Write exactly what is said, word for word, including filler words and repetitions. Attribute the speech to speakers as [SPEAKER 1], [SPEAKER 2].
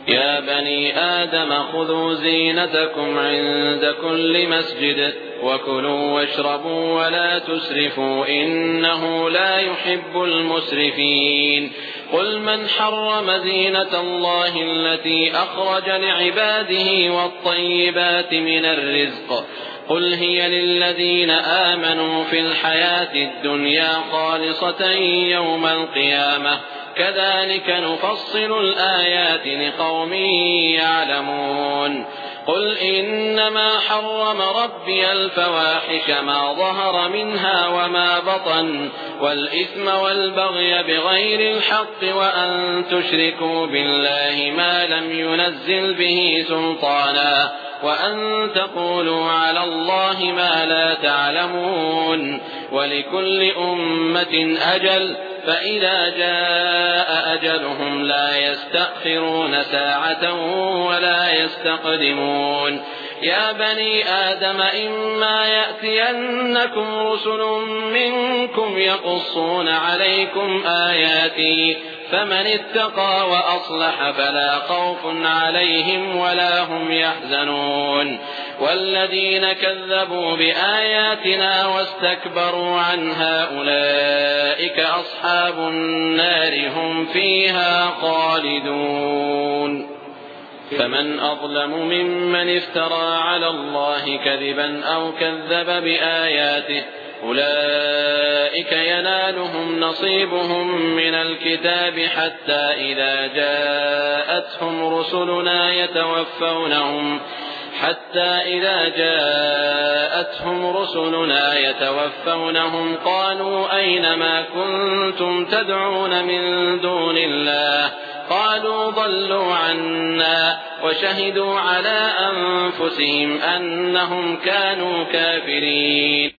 [SPEAKER 1] يا بني آدم خذوا زينتكم عند كل مسجد وكلوا واشربوا ولا تسرفوا إنه لا يحب المسرفين قل من حرم زينة الله التي أخرج لعباده والطيبات من الرزق قل هي للذين آمنوا في الحياة الدنيا خالصة يوم القيامة كذلك نفصل الآيات لقوم يعلمون قل إنما حرم ربي الفواحش ما ظهر منها وما بطن والإثم والبغي بغير الحق وأن تشركوا بالله ما لم ينزل به سلطانا وأن تقولوا على الله ما لا تعلمون ولكل أمة أجل فإذا جاء أجلهم لا يستأخرون ساعة ولا يستقدمون يا بني آدم إما يأتينكم رسل منكم يقصون عليكم آياتي فمن اتقى وأصلح فلا خوف عليهم ولا هم يحزنون والذين كذبوا بآياتنا واستكبروا عنها أولئك أصحاب النار هم فيها خالدون فمن أظلم ممن افترى على الله كذبا أو كذب بآياته أولئك ينالهم نصيبهم من الكتاب حتى إذا جاءتهم رسلنا يتوفونهم حتى إذا جاءتهم رسلنا يتوفونهم قالوا أين ما كنتم تدعون من دون الله قالوا ضلوا عنا وشهدوا على أنفسهم أنهم كانوا كافرين